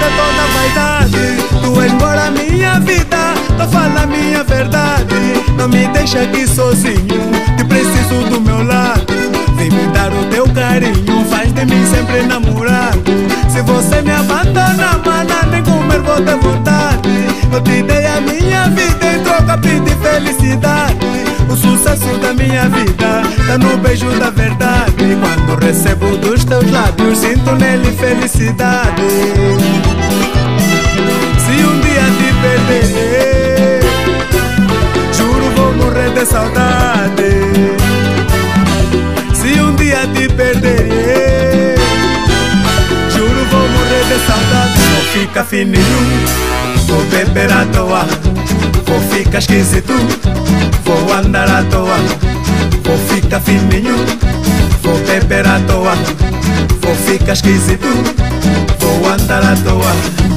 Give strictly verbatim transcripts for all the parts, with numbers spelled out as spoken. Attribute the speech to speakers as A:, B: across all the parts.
A: perder toda a vaidade. Tu és embora a minha vida, tu fala a minha verdade. Não me deixa aqui sozinho, te preciso do meu lado. Vem me dar o teu carinho, faz de mim sempre namorado. Se você me abandona, mana, nem comer vou ter vontade. Eu te dei a minha vida em troca, pedi felicidade. O sucesso da minha vida tá no beijo da verdade. Quando recebo dos teus lábios, sinto nele felicidade. Se um dia te perder, juro vou morrer de saudade. Se um dia te perder, juro vou morrer de saudade. Vou ficar fininho, vou beber à toa, vou ficar esquisito, vou andar à toa. Vou ficar fininho, vou beber à toa, vou ficar esquisito, vou andar à toa.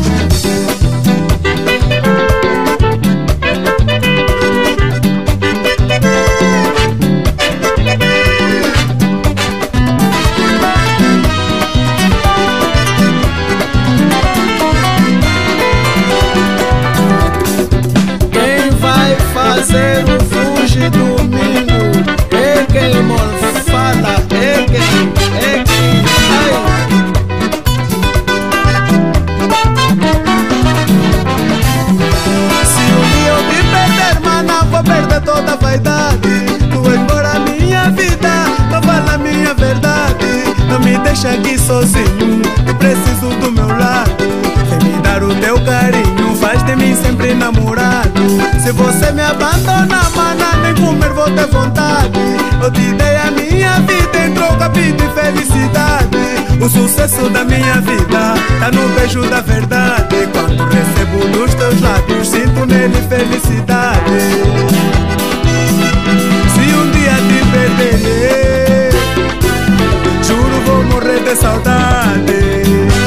B: Fazer o fuge domingo é quem mal fala, é quem, é quem, ai.
A: Se um dia eu te perder, mana, vou perder toda a vaidade. Tu és embora a minha vida, tu fala a minha verdade. Não me deixa aqui sozinho, eu preciso do meu lado. Vem me dar o teu carinho, faz de mim sempre namorado. Se você me abandona, mana, nem comer vou ter vontade. Eu te dei a minha vida em troca, pedi felicidade. O sucesso da minha vida tá no beijo da verdade. Quando recebo nos teus lábios, sinto nele felicidade. Se um dia te perder, juro vou morrer de saudade.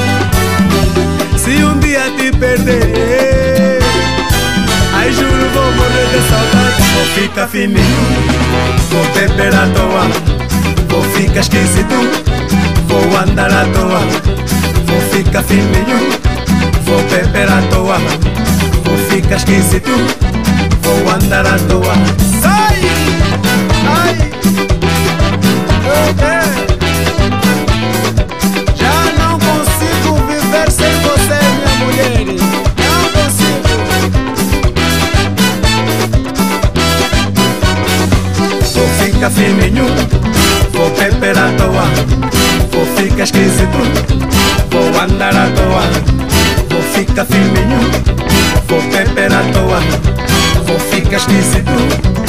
A: Se um dia te perder, ai juro vou morrer de saudade. Vou ficar fininho, vou beber à toa, vou ficar esquisito, vou andar à toa. Vou ficar fininho, vou beber à toa, vou ficar esquisito, vou andar à toa. Sai! Ai! Okay. Já não consigo viver sem você, minha mulher. Não consigo. Vou ficar fininho, vou beber à toa, vou ficar esquisito, vou andar à toa. Vou ficar fininho, vou beber à toa, vou ficar esquisito,